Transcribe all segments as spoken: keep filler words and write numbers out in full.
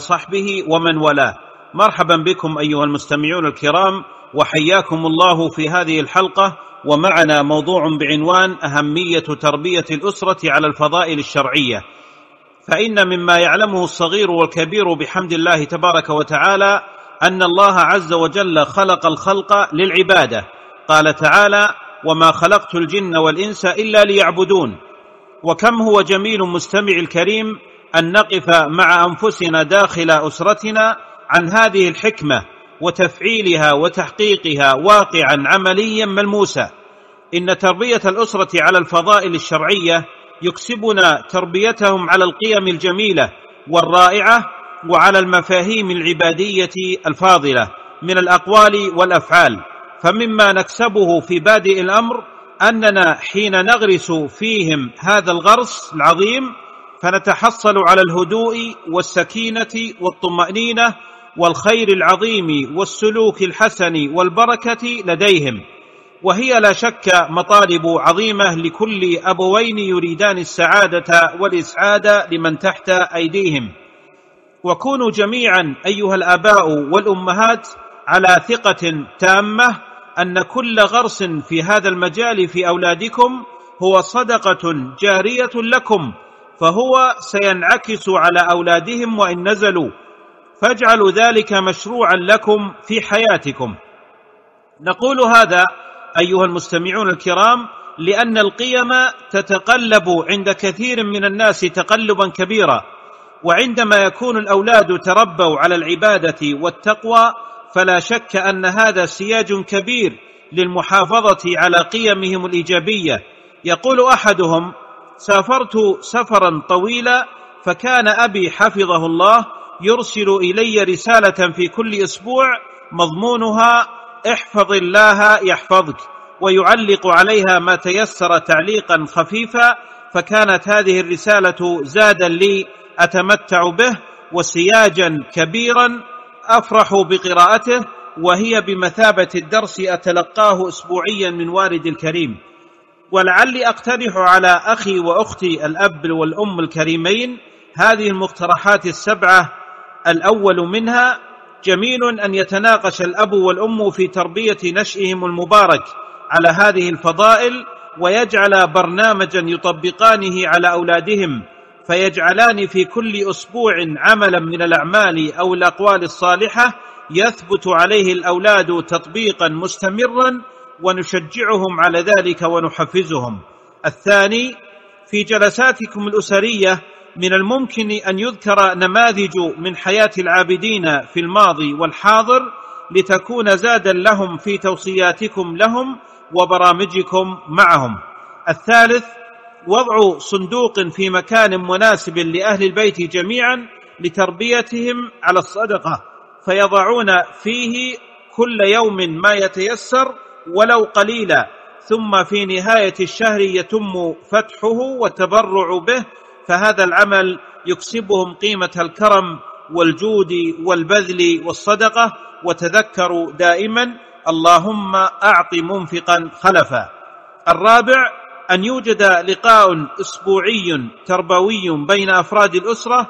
وصحبه ومن والاه. مرحبا بكم أيها المستمعون الكرام، وحياكم الله في هذه الحلقة، ومعنا موضوع بعنوان أهمية تربية الأسرة على الفضائل الشرعية. فإن مما يعلمه الصغير والكبير بحمد الله تبارك وتعالى أن الله عز وجل خلق الخلق للعبادة. قال تعالى: وما خلقت الجن والإنس إلا ليعبدون. وكم هو جميل مستمع الكريم أن نقف مع أنفسنا داخل أسرتنا عن هذه الحكمة وتفعيلها وتحقيقها واقعا عمليا ملموسا. إن تربية الأسرة على الفضائل الشرعية يكسبنا تربيتهم على القيم الجميلة والرائعة وعلى المفاهيم العبادية الفاضلة من الأقوال والأفعال. فمما نكسبه في بادئ الأمر أننا حين نغرس فيهم هذا الغرس العظيم فنتحصل على الهدوء والسكينة والطمأنينة والخير العظيم والسلوك الحسن والبركة لديهم، وهي لا شك مطالب عظيمة لكل أبوين يريدان السعادة والإسعاد لمن تحت أيديهم. وكونوا جميعا أيها الآباء والأمهات على ثقة تامة أن كل غرس في هذا المجال في أولادكم هو صدقة جارية لكم، فهو سينعكس على أولادهم وإن نزلوا، فاجعلوا ذلك مشروعا لكم في حياتكم. نقول هذا أيها المستمعون الكرام لأن القيم تتقلب عند كثير من الناس تقلبا كبيرا، وعندما يكون الأولاد تربوا على العبادة والتقوى فلا شك أن هذا سياج كبير للمحافظة على قيمهم الإيجابية. يقول أحدهم: سافرت سفرا طويلا فكان أبي حفظه الله يرسل إلي رسالة في كل أسبوع مضمونها احفظ الله يحفظك، ويعلق عليها ما تيسر تعليقا خفيفا، فكانت هذه الرسالة زادا لي أتمتع به وسياجا كبيرا أفرح بقراءته، وهي بمثابة الدرس أتلقاه أسبوعيا من والدي الكريم. ولعلي أقترح على أخي وأختي الأب والأم الكريمين هذه المقترحات السبعة. الأول منها: جميل أن يتناقش الأب والأم في تربية نشئهم المبارك على هذه الفضائل، ويجعل برنامجا يطبقانه على أولادهم، فيجعلان في كل أسبوع عملا من الأعمال أو الأقوال الصالحة يثبت عليه الأولاد تطبيقا مستمرا، ونشجعهم على ذلك ونحفزهم. الثاني: في جلساتكم الأسرية من الممكن أن يذكر نماذج من حياة العابدين في الماضي والحاضر لتكون زادا لهم في توصياتكم لهم وبرامجكم معهم. الثالث: وضع صندوق في مكان مناسب لأهل البيت جميعا لتربيتهم على الصدقة، فيضعون فيه كل يوم ما يتيسر ولو قليلا، ثم في نهاية الشهر يتم فتحه والتبرع به، فهذا العمل يكسبهم قيمة الكرم والجود والبذل والصدقة. وتذكروا دائما: اللهم أعط منفقا خلفا. الرابع: أن يوجد لقاء أسبوعي تربوي بين أفراد الأسرة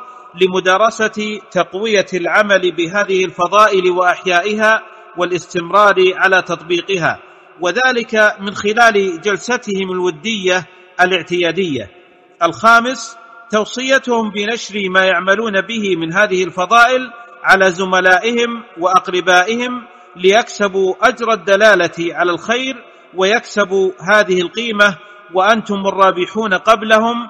لمدارسة تقوية العمل بهذه الفضائل وأحيائها والاستمرار على تطبيقها، وذلك من خلال جلستهم الودية الاعتيادية. الخامس: توصيتهم بنشر ما يعملون به من هذه الفضائل على زملائهم وأقربائهم ليكسبوا أجر الدلالة على الخير ويكسبوا هذه القيمة، وأنتم الرابحون قبلهم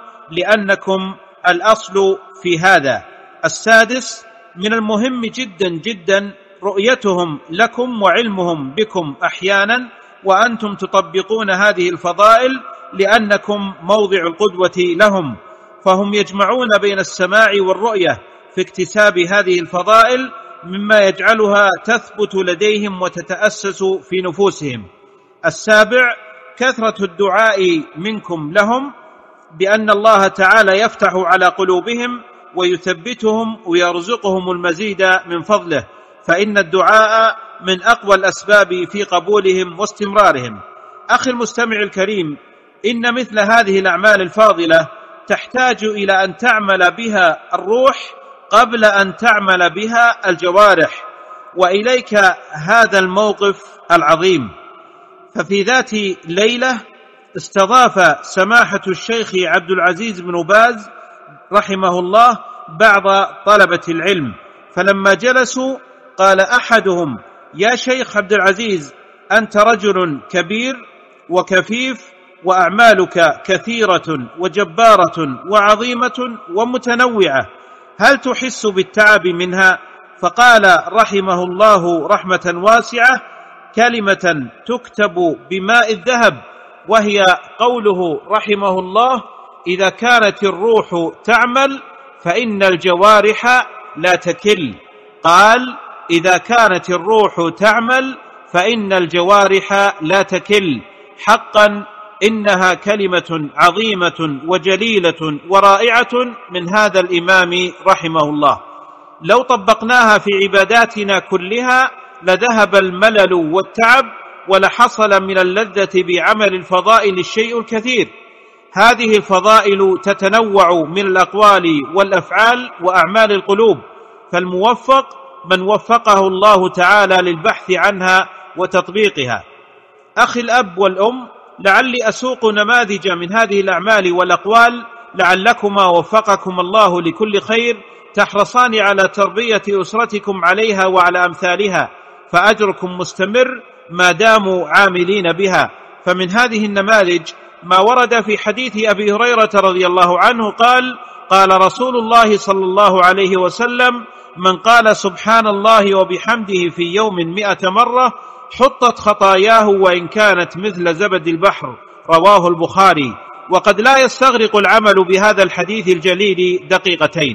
لأنكم الأصل في هذا. السادس: من المهم جدا جدا رؤيتهم لكم وعلمهم بكم أحيانا وأنتم تطبقون هذه الفضائل، لأنكم موضع القدوة لهم، فهم يجمعون بين السماع والرؤية في اكتساب هذه الفضائل، مما يجعلها تثبت لديهم وتتأسس في نفوسهم. السابع: كثرة الدعاء منكم لهم بأن الله تعالى يفتح على قلوبهم ويثبتهم ويرزقهم المزيد من فضله، فإن الدعاء من أقوى الأسباب في قبولهم واستمرارهم. أخي المستمع الكريم، إن مثل هذه الأعمال الفاضلة تحتاج إلى أن تعمل بها الروح قبل أن تعمل بها الجوارح. وإليك هذا الموقف العظيم. ففي ذات ليلة استضاف سماحة الشيخ عبد العزيز بن باز رحمه الله بعض طلبة العلم، فلما جلسوا قال أحدهم: يا شيخ عبد العزيز، أنت رجل كبير وكفيف وأعمالك كثيرة وجبارة وعظيمة ومتنوعة، هل تحس بالتعب منها؟ فقال رحمه الله رحمة واسعة كلمة تكتب بماء الذهب، وهي قوله رحمه الله: إذا كانت الروح تعمل فإن الجوارح لا تكل. قال: إذا كانت الروح تعمل فإن الجوارح لا تكل. حقا إنها كلمة عظيمة وجليلة ورائعة من هذا الإمام رحمه الله، لو طبقناها في عباداتنا كلها لذهب الملل والتعب ولحصل من اللذة بعمل الفضائل الشيء الكثير. هذه الفضائل تتنوع من الأقوال والأفعال وأعمال القلوب، فالموفق من وفقه الله تعالى للبحث عنها وتطبيقها. أخي الأب والأم، لعلي أسوق نماذج من هذه الأعمال والأقوال لعلكما وفقكم الله لكل خير تحرصان على تربية أسرتكم عليها وعلى أمثالها، فأجركم مستمر ما داموا عاملين بها. فمن هذه النماذج ما ورد في حديث أبي هريرة رضي الله عنه قال: قال رسول الله صلى الله عليه وسلم: من قال سبحان الله وبحمده في يوم مئة مرة حطت خطاياه وإن كانت مثل زبد البحر. رواه البخاري. وقد لا يستغرق العمل بهذا الحديث الجليل دقيقتين.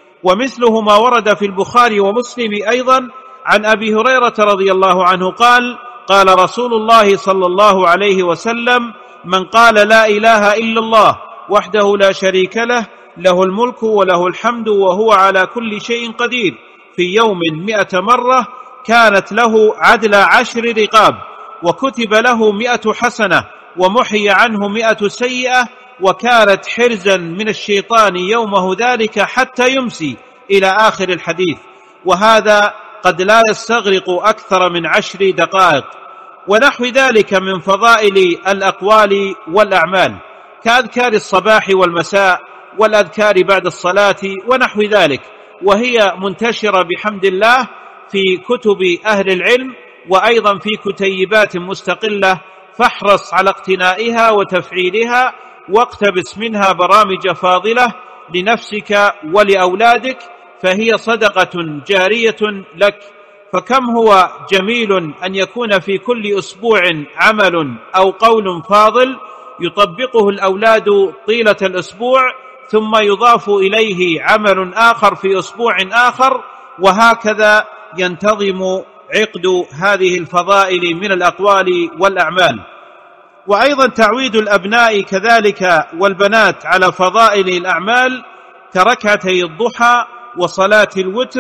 ومثله ما ورد في البخاري ومسلم أيضا عن أبي هريرة رضي الله عنه قال: قال رسول الله صلى الله عليه وسلم: من قال لا إله إلا الله وحده لا شريك له له الملك وله الحمد وهو على كل شيء قدير في يوم مئة مرة كانت له عدل عشر رقاب، وكتب له مئة حسنة، ومحي عنه مئة سيئة، وكانت حرزا من الشيطان يومه ذلك حتى يمسي، إلى آخر الحديث. وهذا قد لا يستغرق أكثر من عشر دقائق. ونحو ذلك من فضائل الأقوال والأعمال كأذكار الصباح والمساء والأذكار بعد الصلاة ونحو ذلك، وهي منتشرة بحمد الله في كتب أهل العلم وأيضا في كتيبات مستقلة، فاحرص على اقتنائها وتفعيلها، واقتبس منها برامج فاضلة لنفسك ولأولادك، فهي صدقة جارية لك. فكم هو جميل أن يكون في كل أسبوع عمل أو قول فاضل يطبقه الأولاد طيلة الأسبوع، ثم يضاف إليه عمل آخر في أسبوع آخر، وهكذا ينتظم عقد هذه الفضائل من الأقوال والأعمال. وأيضا تعويد الأبناء كذلك والبنات على فضائل الأعمال كركعتي الضحى وصلاة الوتر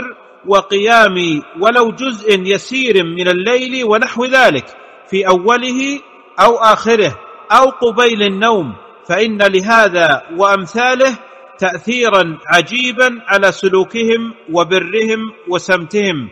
وقيام ولو جزء يسير من الليل ونحو ذلك في أوله أو آخره أو قبيل النوم، فإن لهذا وأمثاله تأثيرا عجيبا على سلوكهم وبرهم وسمتهم.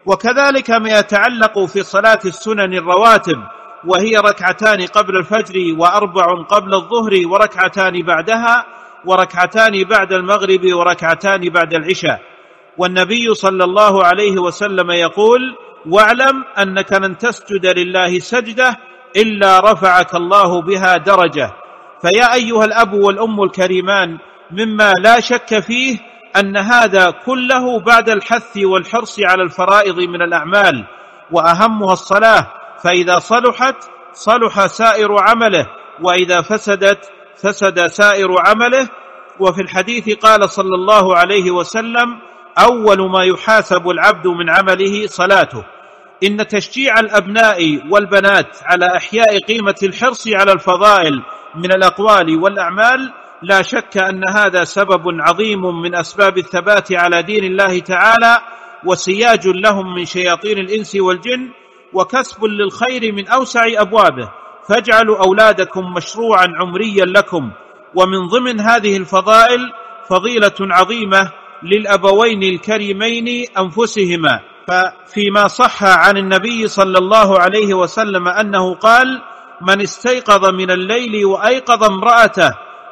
وكذلك ما يتعلق في صلاة السنن الرواتب، وهي ركعتان قبل الفجر وأربع قبل الظهر وركعتان بعدها وركعتان بعد المغرب وركعتان بعد العشاء. والنبي صلى الله عليه وسلم يقول: واعلم أنك لن تسجد لله سجدة إلا رفعك الله بها درجة. فيا أيها الأب والأم الكريمان، مما لا شك فيه أن هذا كله بعد الحث والحرص على الفرائض من الأعمال، وأهمها الصلاة، فإذا صلحت صلح سائر عمله، وإذا فسدت فسد سائر عمله. وفي الحديث قال صلى الله عليه وسلم: أول ما يحاسب العبد من عمله صلاته. إن تشجيع الأبناء والبنات على إحياء قيمة الحرص على الفضائل من الأقوال والأعمال لا شك أن هذا سبب عظيم من أسباب الثبات على دين الله تعالى، وسياج لهم من شياطين الإنس والجن، وكسب للخير من أوسع أبوابه. فاجعلوا أولادكم مشروعا عمريا لكم. ومن ضمن هذه الفضائل فضيلة عظيمة للأبوين الكريمين أنفسهما. ففيما صح عن النبي صلى الله عليه وسلم أنه قال: من استيقظ من الليل وأيقظ امرأته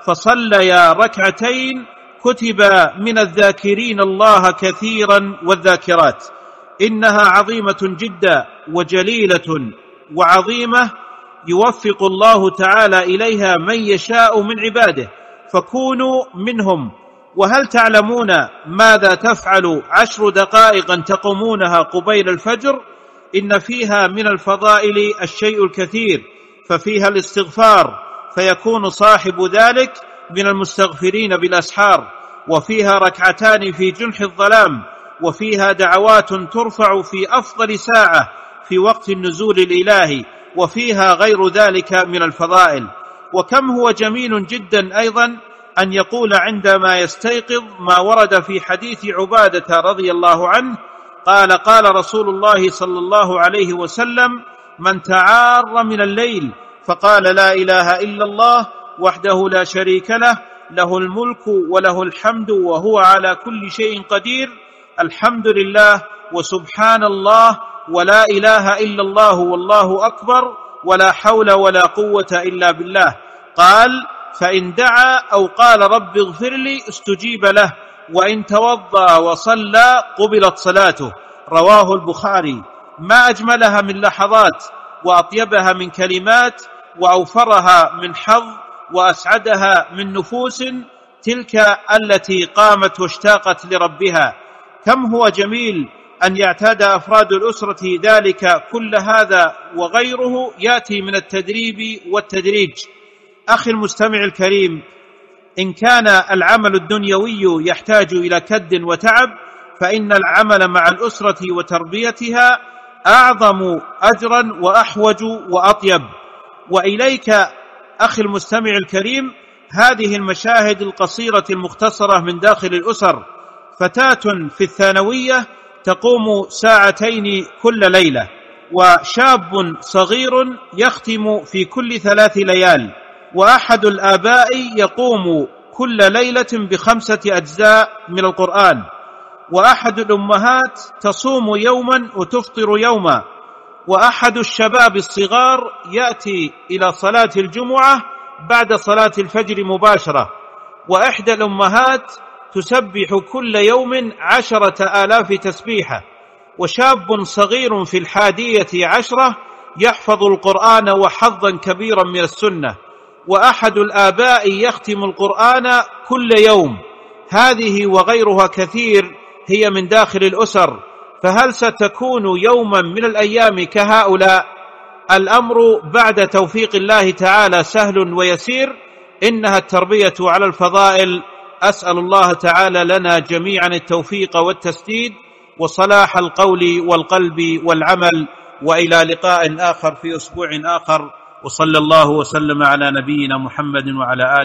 فصليا ركعتين كتب من الذاكرين الله كثيرا والذاكرات. إنها عظيمة جدا وجليلة وعظيمة، يوفق الله تعالى إليها من يشاء من عباده، فكونوا منهم. وهل تعلمون ماذا تفعل عشر دقائق تقومونها قبيل الفجر؟ إن فيها من الفضائل الشيء الكثير، ففيها الاستغفار فيكون صاحب ذلك من المستغفرين بالأسحار، وفيها ركعتان في جنح الظلام، وفيها دعوات ترفع في أفضل ساعة في وقت النزول الإلهي، وفيها غير ذلك من الفضائل. وكم هو جميل جدا أيضا أن يقول عندما يستيقظ ما ورد في حديث عبادة رضي الله عنه قال: قال رسول الله صلى الله عليه وسلم: من تعار من الليل فقال لا إله إلا الله وحده لا شريك له، له الملك وله الحمد وهو على كل شيء قدير، الحمد لله وسبحان الله ولا إله إلا الله والله أكبر ولا حول ولا قوة إلا بالله، قال: فإن دعا أو قال رب اغفر لي استجيب له، وإن توضأ وصلى قبلت صلاته. رواه البخاري. ما أجملها من لحظات، وأطيبها من كلمات، وأوفرها من حظ، وأسعدها من نفوس، تلك التي قامت واشتاقت لربها. كم هو جميل أن يعتاد أفراد الأسرة ذلك. كل هذا وغيره يأتي من التدريب والتدريج. أخي المستمع الكريم، إن كان العمل الدنيوي يحتاج إلى كد وتعب، فإن العمل مع الأسرة وتربيتها أعظم أجرا وأحوج وأطيب. وإليك أخي المستمع الكريم هذه المشاهد القصيرة المختصرة من داخل الأسر. فتاة في الثانوية تقوم ساعتين كل ليلة، وشاب صغير يختم في كل ثلاث ليال، وأحد الآباء يقوم كل ليلة بخمسة أجزاء من القرآن، وأحد الأمهات تصوم يوما وتفطر يوما، وأحد الشباب الصغار يأتي إلى صلاة الجمعة بعد صلاة الفجر مباشرة، وإحدى الأمهات تسبح كل يوم عشرة آلاف تسبيحة، وشاب صغير في الحادية عشرة يحفظ القرآن وحظا كبيرا من السنة، وأحد الآباء يختم القرآن كل يوم. هذه وغيرها كثير هي من داخل الأسر. فهل ستكون يوما من الأيام كهؤلاء؟ الأمر بعد توفيق الله تعالى سهل ويسير، إنها التربية على الفضائل. أسأل الله تعالى لنا جميعا التوفيق والتسديد وصلاح القول والقلب والعمل. وإلى لقاء آخر في أسبوع آخر، وصلى الله وسلم على نبينا محمد وعلى آله